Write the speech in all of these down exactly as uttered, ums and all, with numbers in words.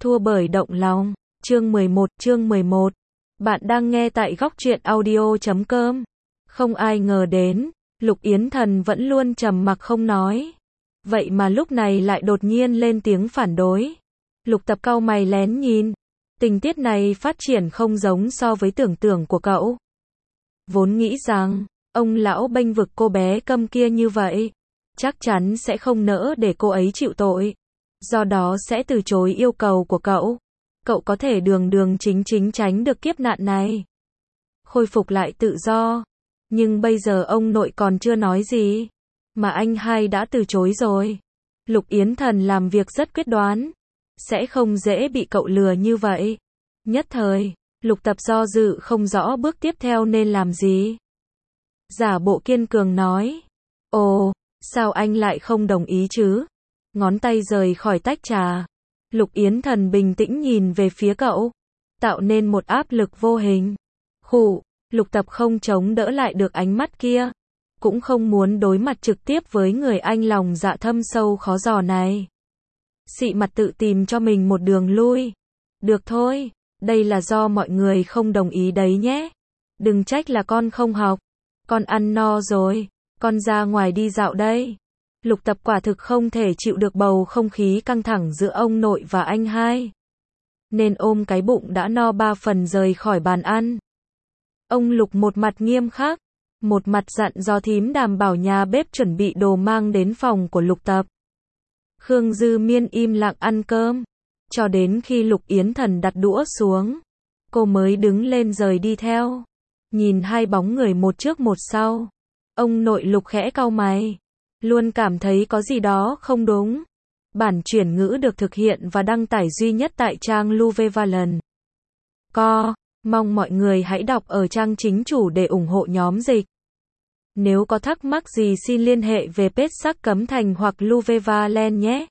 Thua bởi động lòng. Chương mười một, chương mười một. Bạn đang nghe tại góc truyện audio chấm com. Không ai ngờ đến, Lục Yến Thần vẫn luôn trầm mặc không nói. Vậy mà lúc này lại đột nhiên lên tiếng phản đối. Lục Tập cau mày lén nhìn. Tình tiết này phát triển không giống so với tưởng tượng của cậu. Vốn nghĩ rằng, ông lão bênh vực cô bé câm kia như vậy, chắc chắn sẽ không nỡ để cô ấy chịu tội. Do đó sẽ từ chối yêu cầu của cậu. Cậu có thể đường đường chính chính tránh được kiếp nạn này. Khôi phục lại tự do. Nhưng bây giờ ông nội còn chưa nói gì. Mà anh hai đã từ chối rồi. Lục Yến Thần làm việc rất quyết đoán. Sẽ không dễ bị cậu lừa như vậy. Nhất thời, Lục Tập do dự không rõ bước tiếp theo nên làm gì. Giả bộ kiên cường nói. Ồ, sao anh lại không đồng ý chứ? Ngón tay rời khỏi tách trà. Lục Yến Thần bình tĩnh nhìn về phía cậu. Tạo nên một áp lực vô hình. Khụ, Lục Tập không chống đỡ lại được ánh mắt kia. Cũng không muốn đối mặt trực tiếp với người anh lòng dạ thâm sâu khó dò này. Xị mặt tự tìm cho mình một đường lui. Được thôi, đây là do mọi người không đồng ý đấy nhé. Đừng trách là con không học. Con ăn no rồi, con ra ngoài đi dạo đây. Lục Tập quả thực không thể chịu được bầu không khí căng thẳng giữa ông nội và anh hai. Nên ôm cái bụng đã no ba phần rời khỏi bàn ăn. Ông Lục một mặt nghiêm khắc, một mặt dặn dò thím đảm bảo nhà bếp chuẩn bị đồ mang đến phòng của Lục Tập. Khương Dư Miên im lặng ăn cơm, cho đến khi Lục Yến Thần đặt đũa xuống, cô mới đứng lên rời đi theo. Nhìn hai bóng người một trước một sau, ông nội Lục khẽ cau mày, luôn cảm thấy có gì đó không đúng. Bản chuyển ngữ được thực hiện và đăng tải duy nhất tại trang Luvevalon. Co, mong mọi người hãy đọc ở trang chính chủ để ủng hộ nhóm dịch. Nếu có thắc mắc gì xin liên hệ về page Sắc Cấm Thành hoặc Luvevalon nhé.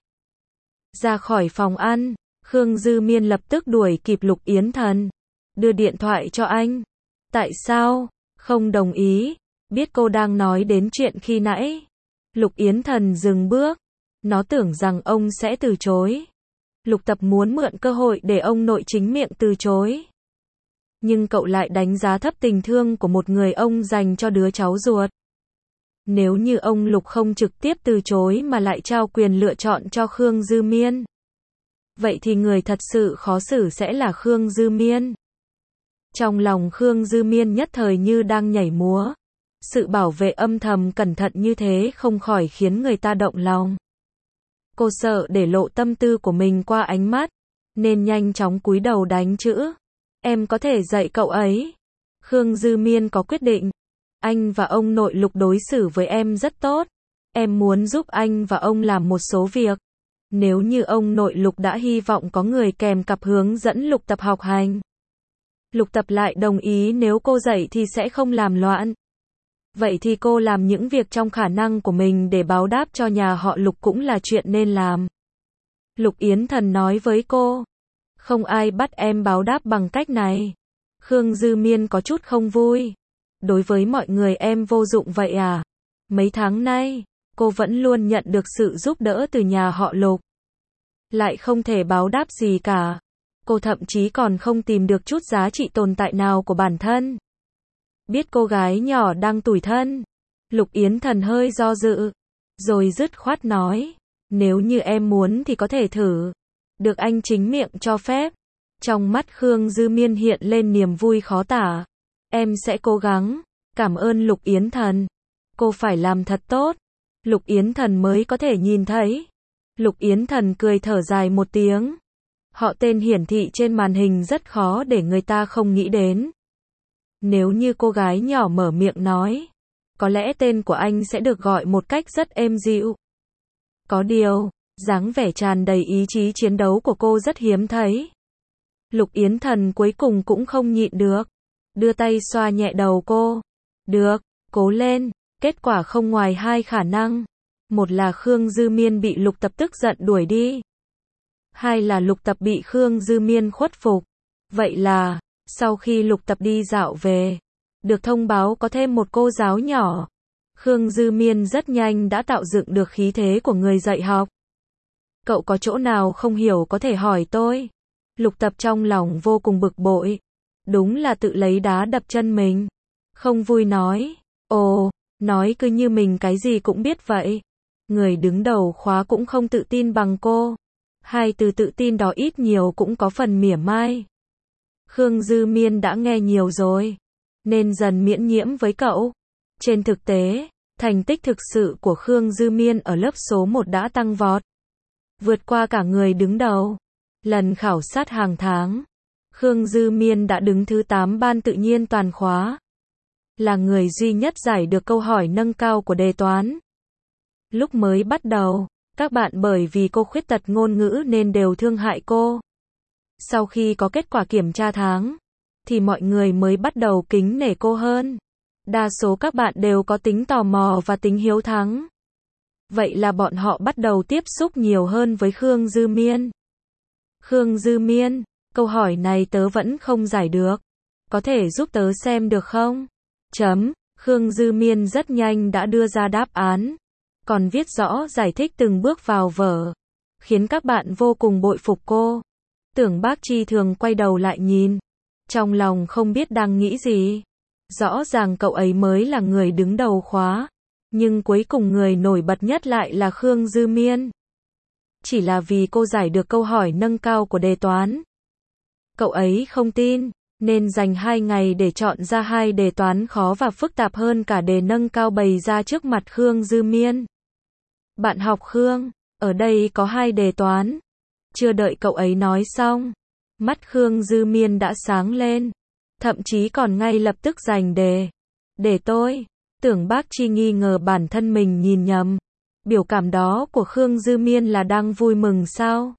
Ra khỏi phòng ăn, Khương Dư Miên lập tức đuổi kịp Lục Yến Thần. Đưa điện thoại cho anh. Tại sao? Không đồng ý. Biết cô đang nói đến chuyện khi nãy. Lục Yến Thần dừng bước. Nó tưởng rằng ông sẽ từ chối. Lục Tập muốn mượn cơ hội để ông nội chính miệng từ chối. Nhưng cậu lại đánh giá thấp tình thương của một người ông dành cho đứa cháu ruột. Nếu như ông Lục không trực tiếp từ chối mà lại trao quyền lựa chọn cho Khương Dư Miên, vậy thì người thật sự khó xử sẽ là Khương Dư Miên. Trong lòng Khương Dư Miên nhất thời như đang nhảy múa. Sự bảo vệ âm thầm cẩn thận như thế không khỏi khiến người ta động lòng. Cô sợ để lộ tâm tư của mình qua ánh mắt, nên nhanh chóng cúi đầu đánh chữ. Em có thể dạy cậu ấy. Khương Dư Miên có quyết định. Anh và ông nội Lục đối xử với em rất tốt. Em muốn giúp anh và ông làm một số việc. Nếu như ông nội Lục đã hy vọng có người kèm cặp hướng dẫn Lục Tập học hành. Lục Tập lại đồng ý nếu cô dạy thì sẽ không làm loạn. Vậy thì cô làm những việc trong khả năng của mình để báo đáp cho nhà họ Lục cũng là chuyện nên làm. Lục Yến Thần nói với cô. Không ai bắt em báo đáp bằng cách này. Khương Dư Miên có chút không vui. Đối với mọi người em vô dụng vậy à? Mấy tháng nay, cô vẫn luôn nhận được sự giúp đỡ từ nhà họ Lục. Lại không thể báo đáp gì cả. Cô thậm chí còn không tìm được chút giá trị tồn tại nào của bản thân. Biết cô gái nhỏ đang tủi thân. Lục Yến Thần hơi do dự. Rồi dứt khoát nói. Nếu như em muốn thì có thể thử. Được anh chính miệng cho phép. Trong mắt Khương Dư Miên hiện lên niềm vui khó tả. Em sẽ cố gắng. Cảm ơn Lục Yến Thần. Cô phải làm thật tốt. Lục Yến Thần mới có thể nhìn thấy. Lục Yến Thần cười thở dài một tiếng. Họ tên hiển thị trên màn hình rất khó để người ta không nghĩ đến. Nếu như cô gái nhỏ mở miệng nói, có lẽ tên của anh sẽ được gọi một cách rất êm dịu. Có điều, dáng vẻ tràn đầy ý chí chiến đấu của cô rất hiếm thấy. Lục Yến Thần cuối cùng cũng không nhịn được. Đưa tay xoa nhẹ đầu cô. Được, cố lên. Kết quả không ngoài hai khả năng. Một là Khương Dư Miên bị Lục Tập tức giận đuổi đi. Hai là Lục Tập bị Khương Dư Miên khuất phục. Vậy là, sau khi Lục Tập đi dạo về, được thông báo có thêm một cô giáo nhỏ. Khương Dư Miên rất nhanh đã tạo dựng được khí thế của người dạy học. Cậu có chỗ nào không hiểu có thể hỏi tôi. Lục Tập trong lòng vô cùng bực bội. Đúng là tự lấy đá đập chân mình. Không vui nói, ồ, nói cứ như mình cái gì cũng biết vậy. Người đứng đầu khóa cũng không tự tin bằng cô. Hai từ tự tin đó ít nhiều cũng có phần mỉa mai. Khương Dư Miên đã nghe nhiều rồi, nên dần miễn nhiễm với cậu. Trên thực tế, thành tích thực sự của Khương Dư Miên ở lớp số một đã tăng vọt, vượt qua cả người đứng đầu. Lần khảo sát hàng tháng, Khương Dư Miên đã đứng thứ tám ban tự nhiên toàn khóa. Là người duy nhất giải được câu hỏi nâng cao của đề toán. Lúc mới bắt đầu, các bạn bởi vì cô khuyết tật ngôn ngữ nên đều thương hại cô. Sau khi có kết quả kiểm tra tháng, thì mọi người mới bắt đầu kính nể cô hơn. Đa số các bạn đều có tính tò mò và tính hiếu thắng. Vậy là bọn họ bắt đầu tiếp xúc nhiều hơn với Khương Dư Miên. Khương Dư Miên, câu hỏi này tớ vẫn không giải được. Có thể giúp tớ xem được không? Chấm, Khương Dư Miên rất nhanh đã đưa ra đáp án. Còn viết rõ giải thích từng bước vào vở. Khiến các bạn vô cùng bội phục cô. Tưởng Bác Chi thường quay đầu lại nhìn. Trong lòng không biết đang nghĩ gì. Rõ ràng cậu ấy mới là người đứng đầu khóa. Nhưng cuối cùng người nổi bật nhất lại là Khương Dư Miên. Chỉ là vì cô giải được câu hỏi nâng cao của đề toán. Cậu ấy không tin, nên dành hai ngày để chọn ra hai đề toán khó và phức tạp hơn cả đề nâng cao bày ra trước mặt Khương Dư Miên. Bạn học Khương, ở đây có hai đề toán. Chưa đợi cậu ấy nói xong, mắt Khương Dư Miên đã sáng lên. Thậm chí còn ngay lập tức giành đề. Để tôi, Tưởng Bác Chi nghi ngờ bản thân mình nhìn nhầm. Biểu cảm đó của Khương Dư Miên là đang vui mừng sao?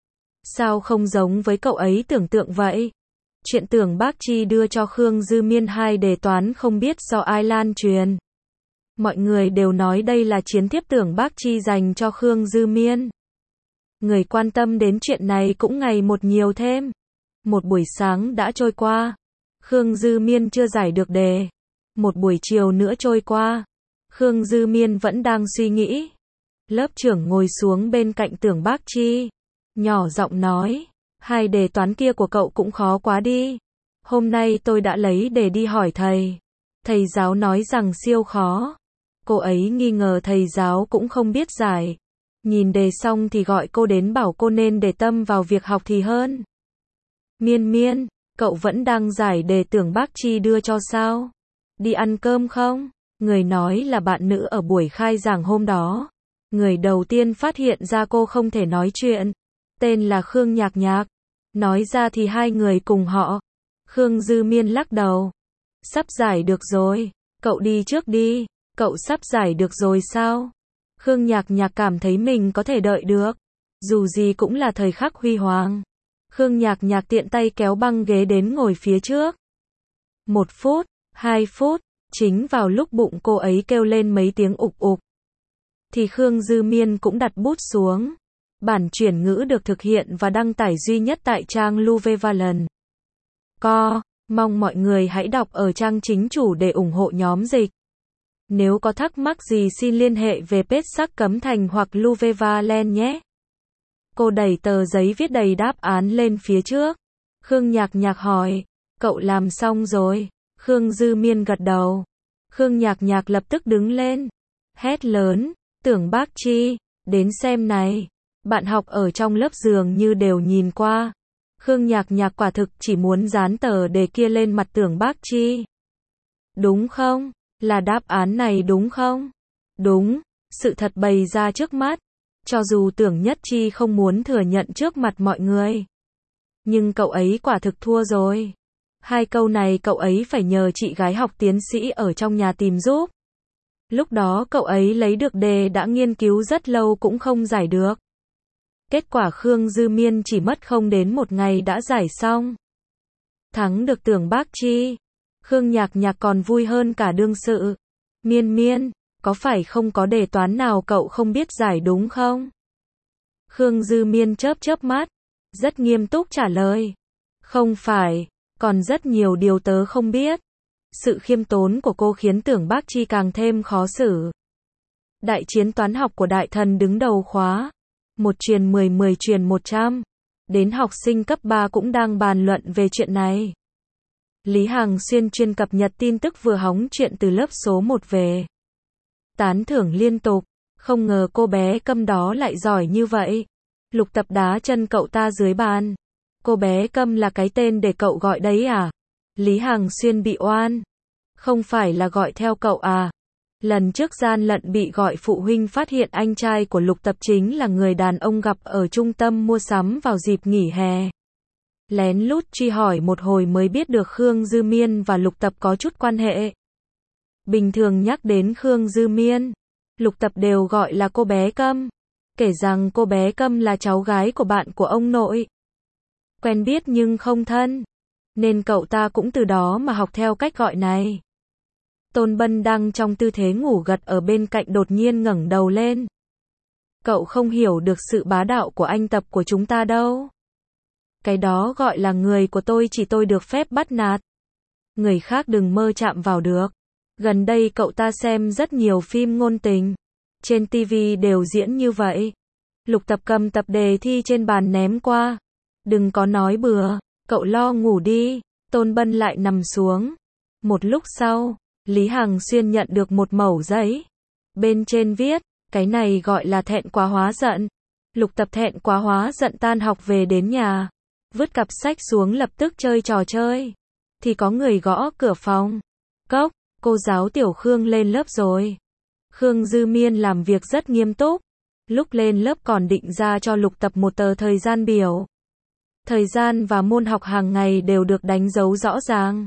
Sao không giống với cậu ấy tưởng tượng vậy? Chuyện Tưởng Bác Chi đưa cho Khương Dư Miên hai đề toán không biết do ai lan truyền. Mọi người đều nói đây là chiến thiếp Tưởng Bác Chi dành cho Khương Dư Miên. Người quan tâm đến chuyện này cũng ngày một nhiều thêm. Một buổi sáng đã trôi qua. Khương Dư Miên chưa giải được đề. Một buổi chiều nữa trôi qua. Khương Dư Miên vẫn đang suy nghĩ. Lớp trưởng ngồi xuống bên cạnh Tưởng Bác Chi. Nhỏ giọng nói. Hai đề toán kia của cậu cũng khó quá đi. Hôm nay tôi đã lấy đề đi hỏi thầy. Thầy giáo nói rằng siêu khó. Cô ấy nghi ngờ thầy giáo cũng không biết giải. Nhìn đề xong thì gọi cô đến bảo cô nên để tâm vào việc học thì hơn. Miên Miên, cậu vẫn đang giải đề Tưởng Bác Chi đưa cho sao? Đi ăn cơm không? Người nói là bạn nữ ở buổi khai giảng hôm đó. Người đầu tiên phát hiện ra cô không thể nói chuyện. Tên là Khương Nhạc Nhạc. Nói ra thì hai người cùng họ. Khương Dư Miên lắc đầu. Sắp giải được rồi. Cậu đi trước đi. Cậu sắp giải được rồi sao? Khương Nhạc Nhạc cảm thấy mình có thể đợi được. Dù gì cũng là thời khắc huy hoàng. Khương Nhạc Nhạc tiện tay kéo băng ghế đến ngồi phía trước. Một phút, hai phút, chính vào lúc bụng cô ấy kêu lên mấy tiếng ục ục. Thì Khương Dư Miên cũng đặt bút xuống. Bản chuyển ngữ được thực hiện và đăng tải duy nhất tại trang Luvevalent. Co, mong mọi người hãy đọc ở trang chính chủ để ủng hộ nhóm dịch. Nếu có thắc mắc gì xin liên hệ về page Sắc Cấm Thành hoặc Luvevalent nhé. Cô đẩy tờ giấy viết đầy đáp án lên phía trước. Khương Nhạc Nhạc hỏi, cậu làm xong rồi? Khương Dư Miên gật đầu. Khương Nhạc Nhạc lập tức đứng lên. Hét lớn, Tưởng Bác Chi, đến xem này. Bạn học ở trong lớp dường như đều nhìn qua. Khương Nhạc Nhạc quả thực chỉ muốn dán tờ đề kia lên mặt Tưởng Bác Chi. Đúng không? Là đáp án này đúng không? Đúng, sự thật bày ra trước mắt. Cho dù Tưởng Nhất Chi không muốn thừa nhận trước mặt mọi người. Nhưng cậu ấy quả thực thua rồi. Hai câu này cậu ấy phải nhờ chị gái học tiến sĩ ở trong nhà tìm giúp. Lúc đó cậu ấy lấy được đề đã nghiên cứu rất lâu cũng không giải được. Kết quả Khương Dư Miên chỉ mất không đến một ngày đã giải xong. Thắng được Tưởng Bác Chi. Khương Nhạc Nhạc còn vui hơn cả đương sự. Miên Miên, có phải không có đề toán nào cậu không biết giải đúng không? Khương Dư Miên chớp chớp mắt. Rất nghiêm túc trả lời. Không phải, còn rất nhiều điều tớ không biết. Sự khiêm tốn của cô khiến Tưởng Bác Chi càng thêm khó xử. Đại chiến toán học của đại thần đứng đầu khóa. Một truyền mười, mười truyền một trăm. Đến học sinh cấp ba cũng đang bàn luận về chuyện này. Lý Hằng Xuyên chuyên cập nhật tin tức vừa hóng chuyện từ lớp số một về. Tán thưởng liên tục, không ngờ cô bé Câm đó lại giỏi như vậy. Lục Tập đá chân cậu ta dưới bàn. Cô bé Câm là cái tên để cậu gọi đấy à? Lý Hằng Xuyên bị oan. Không phải là gọi theo cậu à? Lần trước gian lận bị gọi phụ huynh phát hiện anh trai của Lục Tập chính là người đàn ông gặp ở trung tâm mua sắm vào dịp nghỉ hè. Lén lút truy hỏi một hồi mới biết được Khương Dư Miên và Lục Tập có chút quan hệ. Bình thường nhắc đến Khương Dư Miên, Lục Tập đều gọi là cô bé Câm, kể rằng cô bé Câm là cháu gái của bạn của ông nội. Quen biết nhưng không thân, nên cậu ta cũng từ đó mà học theo cách gọi này. Tôn Bân đang trong tư thế ngủ gật ở bên cạnh đột nhiên ngẩng đầu lên. Cậu không hiểu được sự bá đạo của anh Tập của chúng ta đâu. Cái đó gọi là người của tôi chỉ tôi được phép bắt nạt. Người khác đừng mơ chạm vào được. Gần đây cậu ta xem rất nhiều phim ngôn tình. Trên ti vi đều diễn như vậy. Lục Tập cầm tập đề thi trên bàn ném qua. Đừng có nói bừa, cậu lo ngủ đi. Tôn Bân lại nằm xuống. Một lúc sau, Lý Hằng Xuyên nhận được một mẩu giấy. Bên trên viết, cái này gọi là thẹn quá hóa giận. Lục Tập thẹn quá hóa giận tan học về đến nhà. Vứt cặp sách xuống lập tức chơi trò chơi. Thì có người gõ cửa phòng. Cốc, cô giáo Tiểu Khương lên lớp rồi. Khương Dư Miên làm việc rất nghiêm túc. Lúc lên lớp còn định ra cho Lục Tập một tờ thời gian biểu. Thời gian và môn học hàng ngày đều được đánh dấu rõ ràng.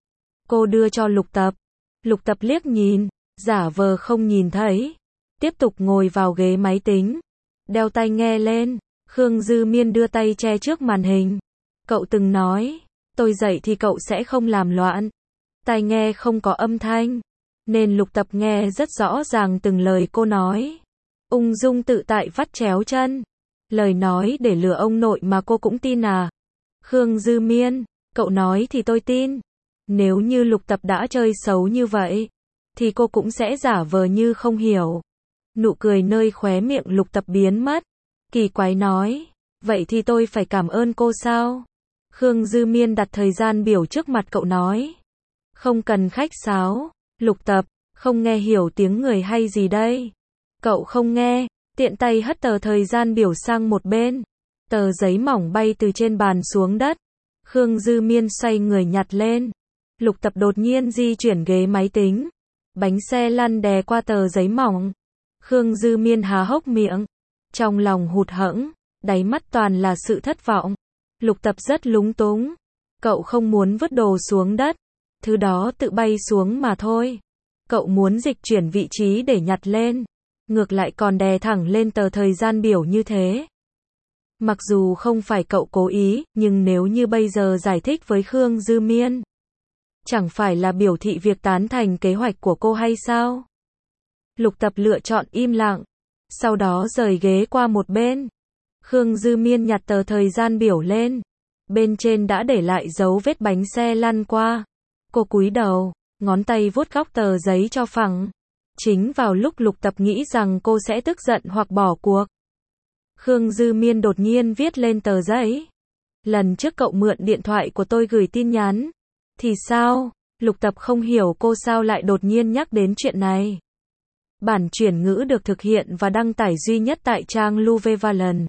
Cô đưa cho Lục Tập. Lục Tập liếc nhìn, giả vờ không nhìn thấy. Tiếp tục ngồi vào ghế máy tính. Đeo tai nghe lên. Khương Dư Miên đưa tay che trước màn hình. Cậu từng nói, tôi dạy thì cậu sẽ không làm loạn. Tai nghe không có âm thanh, nên Lục Tập nghe rất rõ ràng từng lời cô nói. Ung dung tự tại vắt chéo chân. Lời nói để lừa ông nội mà cô cũng tin à? Khương Dư Miên, cậu nói thì tôi tin. Nếu như Lục Tập đã chơi xấu như vậy, thì cô cũng sẽ giả vờ như không hiểu. Nụ cười nơi khóe miệng Lục Tập biến mất. Kỳ quái nói, vậy thì tôi phải cảm ơn cô sao? Khương Dư Miên đặt thời gian biểu trước mặt cậu nói. Không cần khách sáo. Lục Tập, không nghe hiểu tiếng người hay gì đây? Cậu không nghe, tiện tay hất tờ thời gian biểu sang một bên. Tờ giấy mỏng bay từ trên bàn xuống đất. Khương Dư Miên xoay người nhặt lên. Lục Tập đột nhiên di chuyển ghế máy tính. Bánh xe lăn đè qua tờ giấy mỏng. Khương Dư Miên há hốc miệng. Trong lòng hụt hẫng, đáy mắt toàn là sự thất vọng. Lục Tập rất lúng túng. Cậu không muốn vứt đồ xuống đất. Thứ đó tự bay xuống mà thôi. Cậu muốn dịch chuyển vị trí để nhặt lên. Ngược lại còn đè thẳng lên tờ thời gian biểu như thế. Mặc dù không phải cậu cố ý, nhưng nếu như bây giờ giải thích với Khương Dư Miên, chẳng phải là biểu thị việc tán thành kế hoạch của cô hay sao? Lục Tập lựa chọn im lặng. Sau đó rời ghế qua một bên. Khương Dư Miên nhặt tờ thời gian biểu lên. Bên trên đã để lại dấu vết bánh xe lăn qua. Cô cúi đầu, ngón tay vuốt góc tờ giấy cho phẳng. Chính vào lúc Lục Tập nghĩ rằng cô sẽ tức giận hoặc bỏ cuộc, Khương Dư Miên đột nhiên viết lên tờ giấy. Lần trước cậu mượn điện thoại của tôi gửi tin nhắn. Thì sao? Lục Tập không hiểu cô sao lại đột nhiên nhắc đến chuyện này. Bản chuyển ngữ được thực hiện và đăng tải duy nhất tại trang Luvevalon.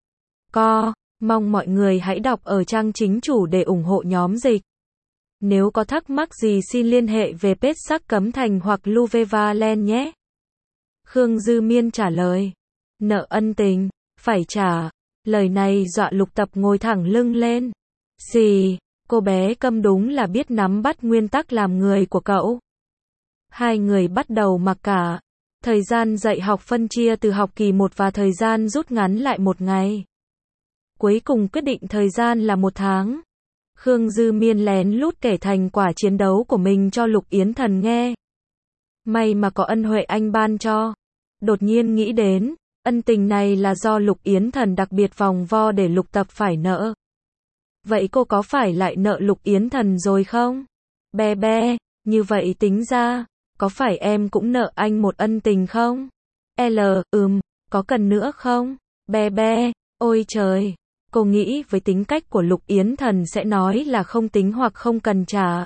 Co, mong mọi người hãy đọc ở trang chính chủ để ủng hộ nhóm dịch. Nếu có thắc mắc gì xin liên hệ về page Sắc Cấm Thành hoặc Luvevalon nhé. Khương Dư Miên trả lời. Nợ ân tình, phải trả. Lời này dọa Lục Tập ngồi thẳng lưng lên. Xì, cô bé Câm đúng là biết nắm bắt nguyên tắc làm người của cậu. Hai người bắt đầu mặc cả. Thời gian dạy học phân chia từ học kỳ một và thời gian rút ngắn lại một ngày. Cuối cùng quyết định thời gian là một tháng. Khương Dư Miên lén lút kể thành quả chiến đấu của mình cho Lục Yến Thần nghe. May mà có ân huệ anh ban cho. Đột nhiên nghĩ đến, ân tình này là do Lục Yến Thần đặc biệt vòng vo để Lục Tập phải nợ. Vậy cô có phải lại nợ Lục Yến Thần rồi không? Bé bé, như vậy tính ra, có phải em cũng nợ anh một ân tình không? L, ừm, có cần nữa không? Bé bé, ôi trời, Cô nghĩ với tính cách của Lục Yến Thần sẽ nói là không tính hoặc không cần trả.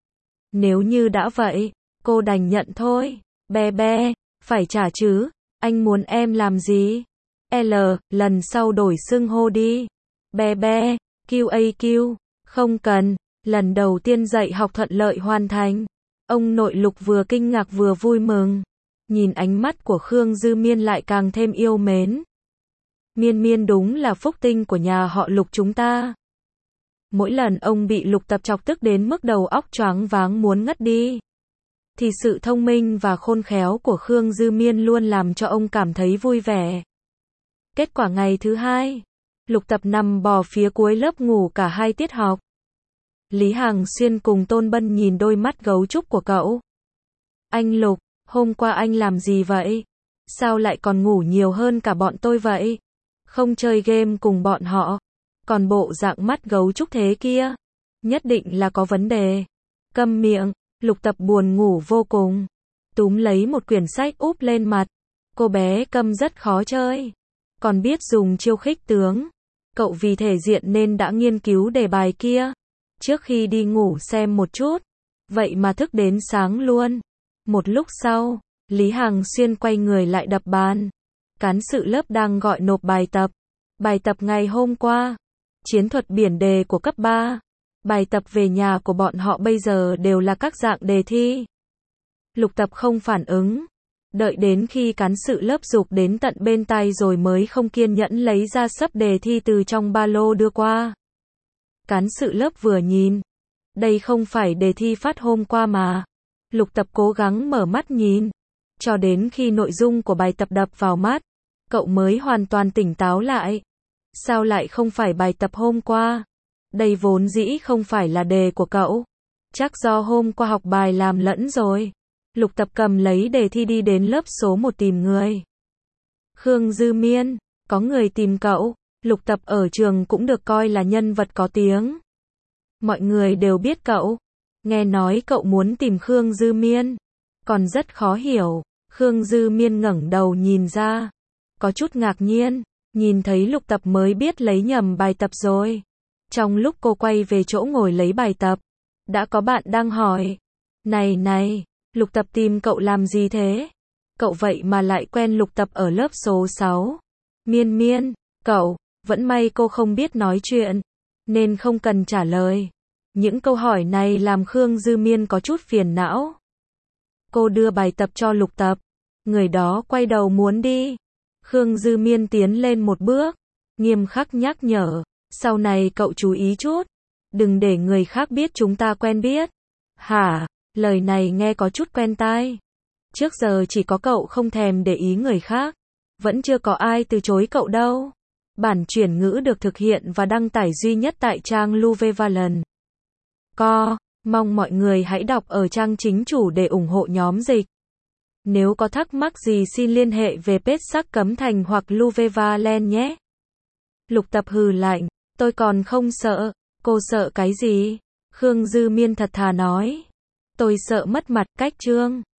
Nếu như đã vậy, cô đành nhận thôi. Bé bé, phải trả chứ, anh muốn em làm gì? L, lần sau đổi xưng hô đi. Bé bé, Q A Q, không cần, lần đầu tiên dạy học thuận lợi hoàn thành. Ông nội Lục vừa kinh ngạc vừa vui mừng. Nhìn ánh mắt của Khương Dư Miên lại càng thêm yêu mến. Miên Miên đúng là phúc tinh của nhà họ Lục chúng ta. Mỗi lần ông bị Lục Tập chọc tức đến mức đầu óc choáng váng muốn ngất đi, thì sự thông minh và khôn khéo của Khương Dư Miên luôn làm cho ông cảm thấy vui vẻ. Kết quả ngày thứ hai, Lục Tập nằm bò phía cuối lớp ngủ cả hai tiết học. Lý Hằng Xuyên cùng Tôn Bân nhìn đôi mắt gấu trúc của cậu. Anh Lục, hôm qua anh làm gì vậy? Sao lại còn ngủ nhiều hơn cả bọn tôi vậy? Không chơi game cùng bọn họ, còn bộ dạng mắt gấu trúc thế kia, nhất định là có vấn đề. Câm miệng. Lục Tập buồn ngủ vô cùng, túm lấy một quyển sách úp lên mặt. Cô bé Câm rất khó chơi, còn biết dùng chiêu khích tướng. Cậu vì thể diện nên đã nghiên cứu đề bài kia trước khi đi ngủ xem một chút, vậy mà thức đến sáng luôn. Một lúc sau, Lý Hằng Xuyên quay người lại đập bàn. Cán sự lớp đang gọi nộp bài tập. Bài tập ngày hôm qua, chiến thuật biển đề của cấp ba. Bài tập về nhà của bọn họ bây giờ đều là các dạng đề thi. Lục Tập không phản ứng, đợi đến khi cán sự lớp giục đến tận bên tai rồi mới không kiên nhẫn lấy ra sấp đề thi từ trong ba lô đưa qua. Cán sự lớp vừa nhìn, đây không phải đề thi phát hôm qua mà. Lục Tập cố gắng mở mắt nhìn, cho đến khi nội dung của bài tập đập vào mắt, cậu mới hoàn toàn tỉnh táo lại. Sao lại không phải bài tập hôm qua? Đây vốn dĩ không phải là đề của cậu. Chắc do hôm qua học bài làm lẫn rồi. Lục Tập cầm lấy đề thi đi đến lớp số một tìm người. Khương Dư Miên, có người tìm cậu. Lục Tập ở trường cũng được coi là nhân vật có tiếng. Mọi người đều biết cậu. Nghe nói cậu muốn tìm Khương Dư Miên, còn rất khó hiểu. Khương Dư Miên ngẩng đầu nhìn ra, có chút ngạc nhiên, nhìn thấy Lục Tập mới biết lấy nhầm bài tập rồi. Trong lúc cô quay về chỗ ngồi lấy bài tập, đã có bạn đang hỏi. Này này, Lục Tập tìm cậu làm gì thế? Cậu vậy mà lại quen Lục Tập ở lớp số sáu. Miên Miên, cậu, vẫn may cô không biết nói chuyện, nên không cần trả lời. Những câu hỏi này làm Khương Dư Miên có chút phiền não. Cô đưa bài tập cho Lục Tập. Người đó quay đầu muốn đi. Khương Dư Miên tiến lên một bước, nghiêm khắc nhắc nhở. Sau này cậu chú ý chút, đừng để người khác biết chúng ta quen biết. Hả? Lời này nghe có chút quen tai. Trước giờ chỉ có cậu không thèm để ý người khác, vẫn chưa có ai từ chối cậu đâu. Bản chuyển ngữ được thực hiện và đăng tải duy nhất tại trang Luvevalon. Co, mong mọi người hãy đọc ở trang chính chủ để ủng hộ nhóm dịch. Nếu có thắc mắc gì xin liên hệ về page Sắc Cấm Thành hoặc Luvevalon nhé. Lục Tập hừ lạnh, tôi còn không sợ. Cô sợ cái gì? Khương Dư Miên thật thà nói. Tôi sợ mất mặt. Cách chương